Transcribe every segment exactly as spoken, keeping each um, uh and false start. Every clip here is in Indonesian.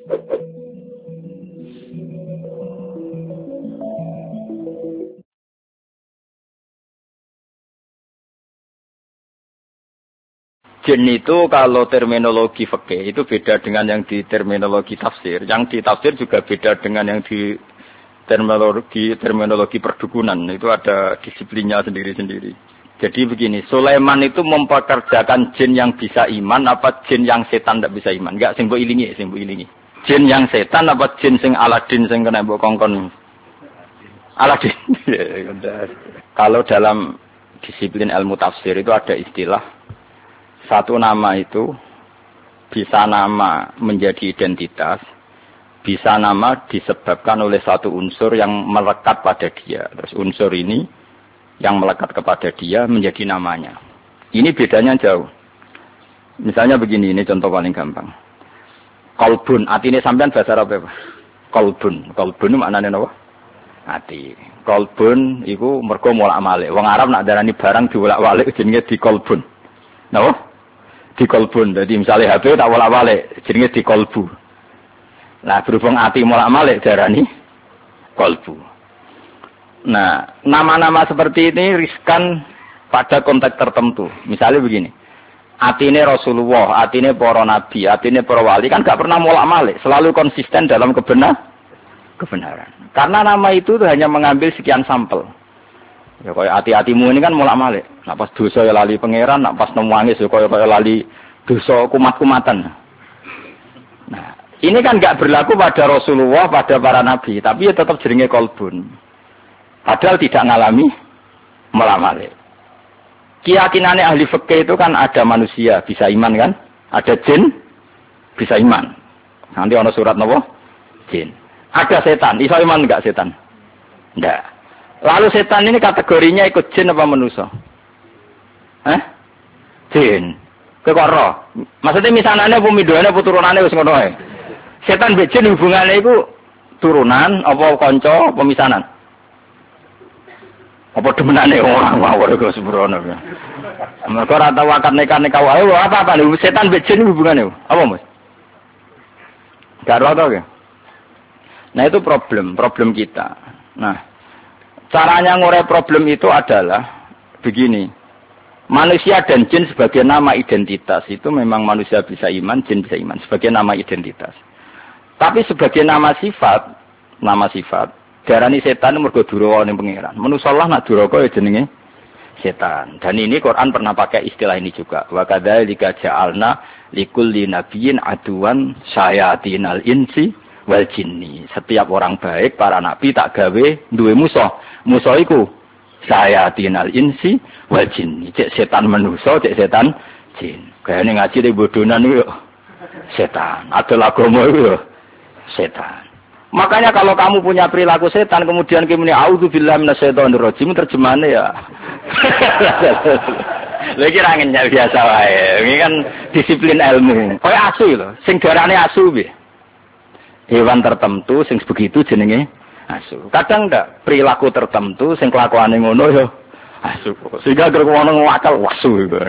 Jin itu kalau terminologi fikih itu beda dengan yang di terminologi tafsir. Yang di tafsir juga beda dengan yang di terminologi terminologi perdukunan. Itu ada disiplinnya sendiri-sendiri. Jadi begini, Sulaiman itu mempekerjakan jin yang bisa iman apa jin yang setan tidak bisa iman? Enggak, sing mbok ilingi, sing mbok ilingi. Jin yang setan apa jin sing Aladin sing kena mbok kongkon? Aladin. Kalau dalam disiplin ilmu tafsir itu ada istilah satu nama itu bisa nama menjadi identitas, bisa nama disebabkan oleh satu unsur yang melekat pada dia. Terus unsur ini yang melekat kepada dia menjadi namanya. Ini bedanya jauh. Misalnya begini, ini contoh paling gampang. Kolbun, artinya sampean bahasa Arab apa? Kolbun, kolbun itu maknanya apa? Hati. Kolbun itu mergo molak-malik. Wong Arab nak darani barang diwolak-walik jenenge di kolbun. Napa? Di kolbun. Jadi misalnya H P tak wolak-walik jenenge di kolbu. Nah, berhubung ati molak-malik darani kolbu. Nah, nama-nama seperti ini riskan pada konteks tertentu. Misalnya begini. Atine Rasulullah, atine para nabi, atine para wali kan gak pernah molak-malik, selalu konsisten dalam kebenar kebenaran. Karena nama itu hanya mengambil sekian sampel. Ya kaya hati-hatimu ini kan molak-malik. Nak pas dosa ya lali pangeran, nak pas nangis ya kaya kaya lali dosa kumat-kumatan. Nah, ini kan enggak berlaku pada Rasulullah, pada para nabi, tapi ya tetap jenenge kolbun. Padahal tidak ngalami molak-malik. Keyakinannya ahli fikih itu kan ada manusia bisa iman kan? Ada jin bisa iman. Nanti ada surat napa? Jin. Ada setan, iso iman enggak setan? Enggak. Lalu setan ini kategorinya ikut jin apa manusia? Hah? Jin. Kekoro. Maksudnya misanane apa midhoane apa turunane wis ngono ae. Setan mbek jin hubungane iku turunan apa kanca apa misanan? Apa demenane orang mawon kok sembrono. Mergo ora tau akad nikah-nikah wae apa-apa setan mbek jin hubungane apa, Mas? Gak ora to. Nah itu problem, problem kita. Nah, caranya ngurai problem itu adalah begini. Manusia dan jin sebagai nama identitas itu memang manusia bisa iman, jin bisa iman sebagai nama identitas. Tapi sebagai nama sifat, nama sifat, darani setan mergo duraka ning pangeran. Manusa lah nak duraka ya jenenge setan. Dan ini Quran pernah pakai istilah ini juga. Wa kadzalika ja'alna likulli nabiyyin aduwan syayatinal insi wal jinni. Setiap orang baik, para nabi tak gawe duwe musuh. Musuh iku sayatinal insi wal jinni. Cek setan manusa, cek setan jin. Kayane ngaji di bodonan iku setan. Adol agama iku setan. Makanya kalau kamu punya perilaku setan kemudian kamu ini auzubillahi minasyaitonir rajim terjemahane ya. Lha iki ra ngenyal biasa wae. Ini kan disiplin ilmu. Kaya asu lho, sing darane asu piye? Hewan tertentu sing begitu jenenge asu. Kadang ndak perilaku tertentu sing kelakuane ngono ya asu. Sehingga gara ngono ngakal wasu iku.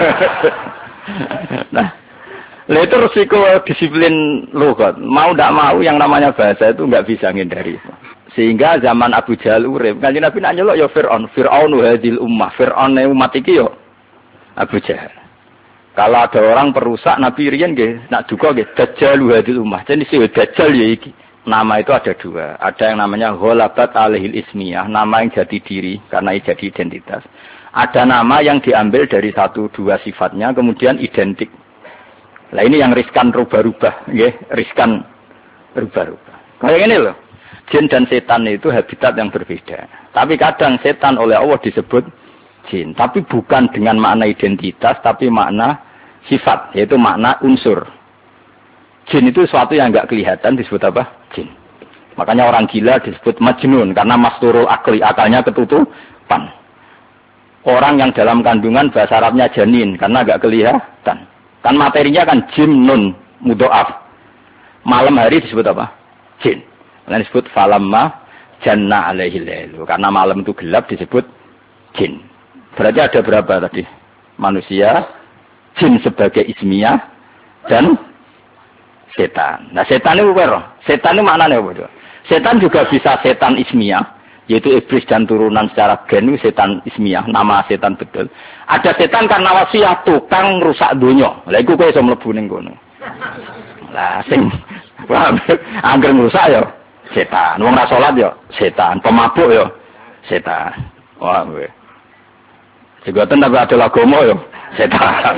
Nah, lha itu resiko disiplin logat. Mau ndak mau yang namanya bahasa itu enggak bisa ngindari. Sehingga zaman Abu Jahal urip, Kanjeng Nabi nak nyeluk ya Firaun, Firaun hadil ummah, Firaun umat iki yo Abu Jahal. Kalau ada orang perusak Nabi riyen nggih, nak duka nggih Dajjal hadil ummah. Jadi si Dajjal ya iki. Nama itu ada dua. Ada yang namanya ghalabat alaihil ismiyah, nama yang jadi diri karena jadi identitas. Ada nama yang diambil dari satu dua sifatnya kemudian identik. Nah ini yang riskan rubah-rubah, nggih, riskan rubah-rubah. Kayak ini loh. Jin dan setan itu habitat yang berbeda. Tapi kadang setan oleh Allah disebut jin, tapi bukan dengan makna identitas, tapi makna sifat, yaitu makna unsur. Jin itu sesuatu yang enggak kelihatan disebut apa? Jin. Makanya orang gila disebut majnun karena masturul akli, akalnya ketutupan. Orang yang dalam kandungan bahasa Arabnya janin karena enggak kelihatan. Kan materinya kan jin nun mudhoaf. Malam hari disebut apa? Jin. Lain disebut falamma janna alaihi lailu. Karena malam itu gelap disebut jin. Berarti ada berapa tadi? Manusia, jin sebagai ismiyah, dan setan. Nah setan itu apa? Setan itu maknanya apa? Setan juga bisa setan ismiyah, yaitu iblis dan turunan secara gen itu setan ismiyah, nama setan betul. Ada setan karena wasiat tukang rusak dunia. Lah iku kowe iso mlebu ning kono. Lah sing angger rusak ya setan. Wong ra salat ya setan, pemabuk ya setan. Wah kowe. Segoten tapi ada agama ya setan.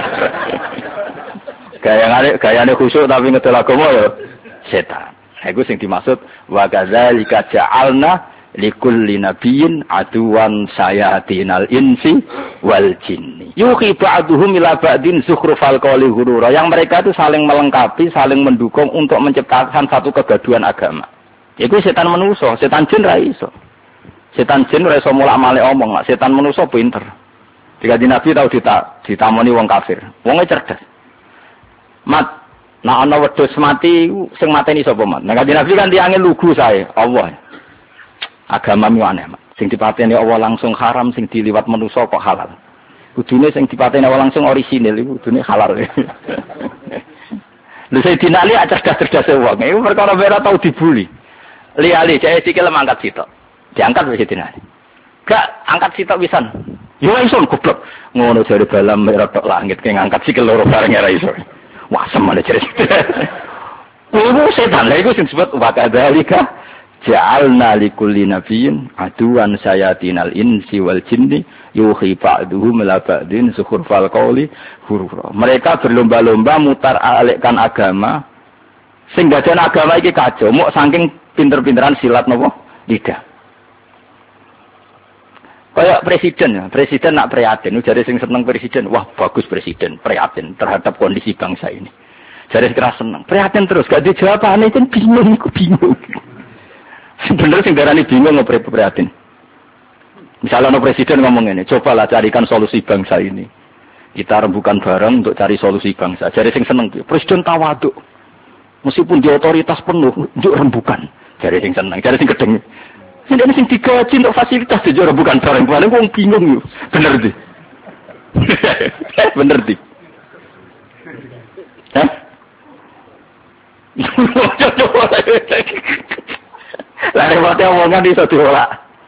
Gaya gayane khusyuk tapi ngedol agama ya setan. Iku sing dimaksud wa kadzalika ja'alna likulli nabiyyin aduwan sayatinal insi wal jinni. Yuhi ba'duhum ila ba'din zukhrufal qawli ghurura. Yang mereka itu saling melengkapi, saling mendukung untuk menciptakan satu kegaduhan agama. Iku setan manusa, setan jin ra iso. Setan jin ora iso mulak-malik omong, setan manusa pinter. Dikaji Nabi tau dita, ditamoni wong kafir. Wonge cerdas. Mat, nah ana wedhus mati sing mateni sapa, Mat? Nah, kanjeng Nabi kan tiange lugu sae, Allah. Agama mi aneh, Mat. Sing dipateni Allah langsung haram, sing diliwat manusa kok halal. Kudune sing dipateni Allah langsung orisinil iku kudune halal. Lha Sayyidina Ali cerdas-cerdas wong. Iku perkara ora tau dibuli. Li-ali cek sikil mangkat sitok. Diangkat wis Sayyidina Ali. Gak angkat sitok pisan. Yo iso goblok. Ngono jare balam merah tok langit ki ngangkat sikil loro bareng ora iso. Wah, semane jare. Kuwi setan lha iku sing disebut wa kadzalika ja'alna likulli nabiyyin aduwan sayatinal insi wal jinni yuhi ba'duhum ila ba'din zukhrufal qawli ghurura. Mereka berlomba-lomba mutar alikkan agama sing dadian agama iki kacau, mok saking pinter-pinteran silat napa? Lidah. Kayak presiden ya, presiden nak prihatin, jare sing seneng presiden, wah bagus presiden, prihatin terhadap kondisi bangsa ini. Jare kira seneng, prihatin terus, gak dijawabane kan bingung, iku bingung. Sebenarnya sing darani bingung ngopo prihatin. Misalnya ono presiden ngomong ini, cobalah carikan solusi bangsa ini. Kita rembukan bareng untuk cari solusi bangsa. Jare sing seneng, presiden tawaduk. Meskipun di otoritas penuh, untuk rembukan. Jare sing seneng, jare sing gedeng. Ini sing digaji untuk fasilitas di jora bukan barang paling wong bingung yo. Bener di. Bener di. Hah? Lah repotnya omongan iso diolak.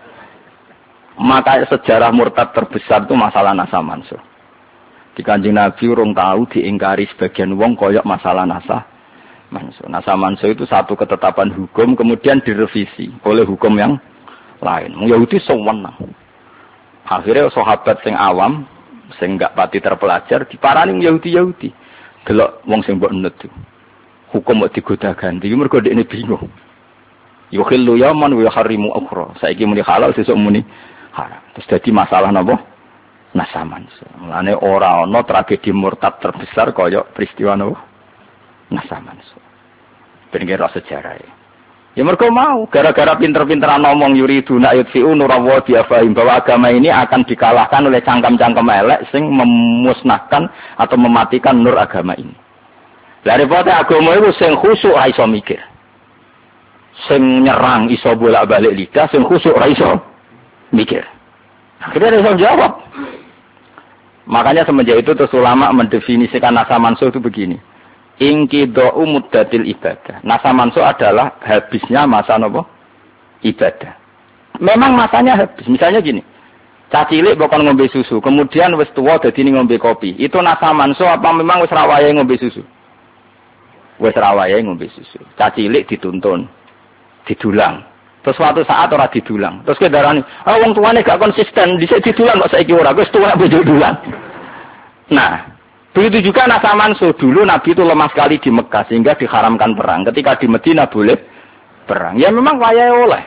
Maka sejarah murtad terbesar itu masalah nasa mansuh. Di Kanjeng Nabi urung tahu diingkari sebagian wong koyok masalah nasa mansuh. Nasa mansuh itu satu ketetapan hukum kemudian direvisi oleh hukum yang lain. Yahudi sewenang. Akhirnya sahabat sing awam, sing enggak pati terpelajar diparani Yahudi-Yahudi. Delok wong sing mbok nut. Hukum kok digoda ganti, mergo dekne bingung. Yukhillu yaman wa yuharrimu ukhra. Saiki muni halal sesuk muni haram. Terus dadi masalah napa? Nasaman. Mulane ora ana tragedi murtad terbesar kaya peristiwa napa? Nasaman. Pengen sejarah ya. Ya mereka mau, gara-gara pinter-pinteran ngomong yuridu na'yudfi'u nurawa biafahim, bahwa agama ini akan dikalahkan oleh cangkem-cangkem elek sing memusnahkan atau mematikan nur agama ini. Daripada agama itu sing khusyuk ra iso mikir. Sing nyerang iso bolak-balik lidah, sing khusyuk ra iso mikir. Akhirnya iso jawab. Makanya semenjak itu terus ulama mendefinisikan nasa mansuh itu begini. Inqidha'u muddatil ibadah. Nasa mansuh adalah habisnya masa nopo ibadah. Memang masanya habis. Misalnya gini. Cacilik bukan ngombe susu, kemudian wis tuwa dadi ngombe kopi. Itu nasa mansuh apa memang wis rawayahe ngombe susu? Wis rawayahe ngombe susu. Cacilik dituntun, didulang. Terus suatu saat ora didulang. Terus ke darani, "Ah wong tuane gak konsisten, dhisik didulang kok saiki ora, wis tuwa bojo dulang." Nah, begitu juga nasa mansuh. Dulu Nabi itu lemah sekali di Mekah sehingga diharamkan perang. Ketika di Madinah boleh perang. Ya memang wayahe oleh.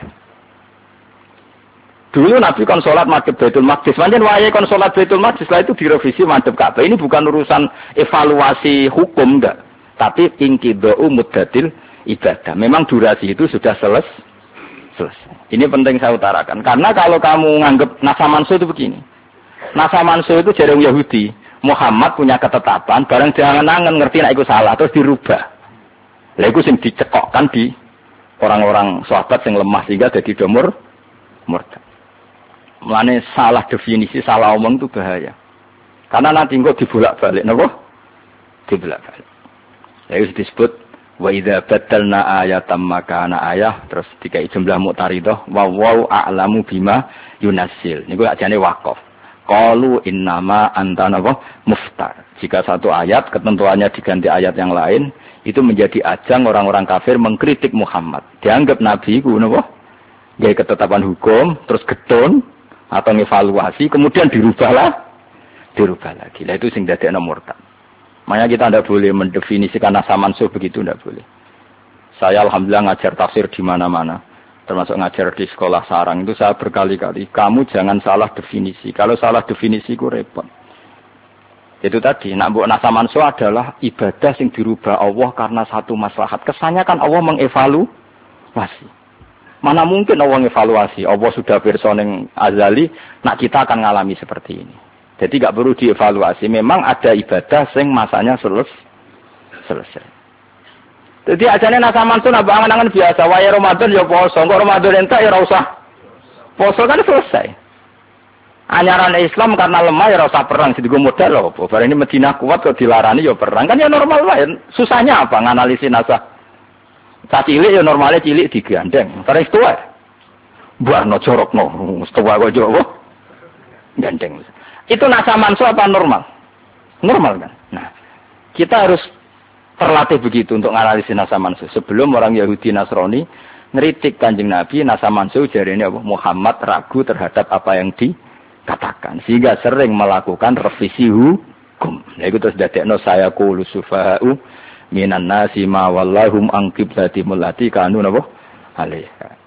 Dulu Nabi kon salat madhep Baitul Maqdis. Pancen wayahe kon salat Baitul Maqdis, setelah itu direvisi madhep Ka'bah. Ini bukan urusan evaluasi hukum enggak, tapi inqidha'u muddatil ibadah. Memang durasi itu sudah selesai. selesai. Ini penting saya utarakan. Karena kalau kamu nganggap nasa mansuh itu begini. Nasa mansuh itu jarang Yahudi. Muhammad punya ketetapan, barang jangan-jangan ngerti nek iku salah terus dirubah. Lha iku sing dicekokkan di orang-orang sahabat sing lemah sehingga jadi domur murtad. Mulane salah definisi, salah omong itu bahaya. Karena nanti engko dibolak-balik napa? Dibolak-balik. Lha iku disebut Wa idza badalna ayatan makana ayah terus dikai jumlah muqtaridah wa wa a'lamu bima yunassil. Niku ajane waqaf. Qalu innama anta muftar. Jika satu ayat ketentuannya diganti ayat yang lain, itu menjadi ajang orang-orang kafir mengkritik Muhammad. Dianggap nabi ku napa? Gaya ketetapan hukum terus getun atau ngevaluasi kemudian dirubahlah dirubah lagi. Lah itu sing dadekno murtad. Makanya kita tidak boleh mendefinisikan nasa mansuh begitu, tidak boleh. Saya alhamdulillah ngajar tafsir di mana-mana, termasuk ngajar di sekolah sarang itu saya berkali-kali. Kamu jangan salah definisi. Kalau salah definisi itu repot. Itu tadi, nak mbok nasa mansuh adalah ibadah yang dirubah Allah karena satu maslahat. Kesannya kan Allah mengevaluasi. Mana mungkin Allah mengevaluasi? Allah sudah pirsa ning azali, nak kita akan ngalami seperti ini. Jadi gak perlu dievaluasi. Memang ada ibadah sing masanya selesai. selesai. Jadi ajane nasa mansuh nambah angan-angan biasa. Waya Ramadan ya poso. Kok Ramadan entek ya ora usah. Poso kan selesai. Anyaran Islam karena lemah ya ora usah perang. Jadi gue modal loh. Bar ini Madinah kuat kok dilarani ya perang. Kan ya normal wae. Susahnya apa nganalisis nasa. Cah cilik ya normalnya cilik digandeng. Terus tuwa. Buarno jorokno. Setuwa kok jowo. Gandeng. Itu nasa mansuh apa normal? Normal kan? Nah, kita harus terlatih begitu untuk menganalisis nasa mansuh. Sebelum orang Yahudi Nasrani ngeritik Kanjeng Nabi, nasa mansuh jarene apa? Muhammad ragu terhadap apa yang dikatakan. Sehingga sering melakukan revisi hukum. Nah, itu terus dadekno saya qulu sufaha'u minan nasi ma wallahum an qiblatimul lati kanu napa? Alaiha.